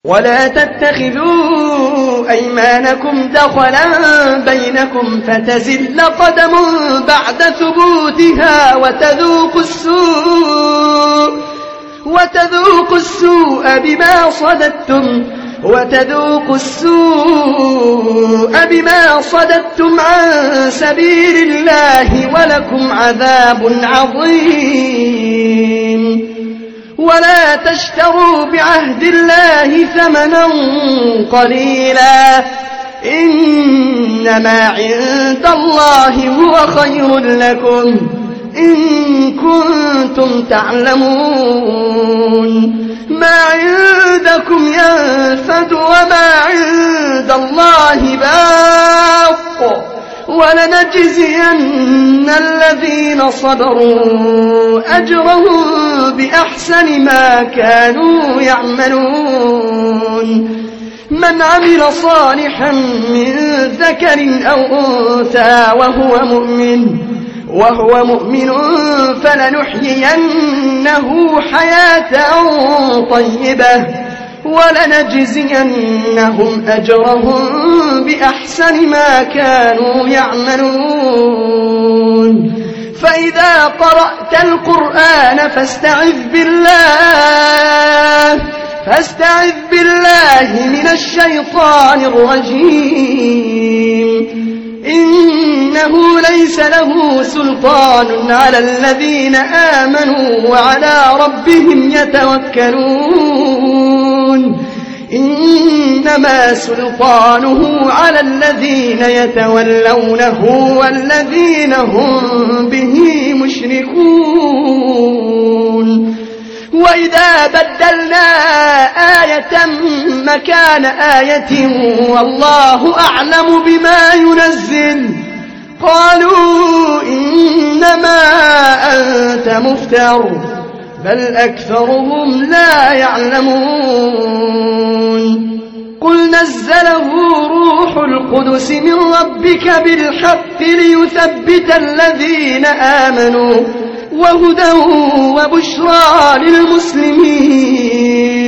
ولا تتخذوا أيمانكم دخلا بينكم فتزل قدم بعد ثبوتها وتذوقوا السوء بما صددتم عن سبيل الله ولكم عذاب عظيم. ولا تشتروا بعهد الله ثمنا قليلا إنما عند الله هو خير لكم إن كنتم تعلمون. ما عندكم ينفد وما عند الله باق ولنجزين الذين صبروا أجرهم بأحسن ما كانوا يعملون. من عمل صالحا من ذكر أو أنثى وهو مؤمن فلنحيينه حياة طيبة ولنجزينهم أجرهم بأحسن ما كانوا يعملون. فإذا قرأت القرآن فاستعذ بالله من الشيطان الرجيم. إنه ليس له سلطان على الذين آمنوا وعلى ربهم يتوكلون. إنما سلطانه على الذين يتولونه والذين هم به مشركون. وإذا بدلنا آية مكان آية والله أعلم بما ينزل قالوا إنما أنت مفتر بل أكثرهم لا يعلمون. قل نزله روح القدس من ربك بالحق ليثبت الذين آمنوا وهدى وبشرى للمسلمين.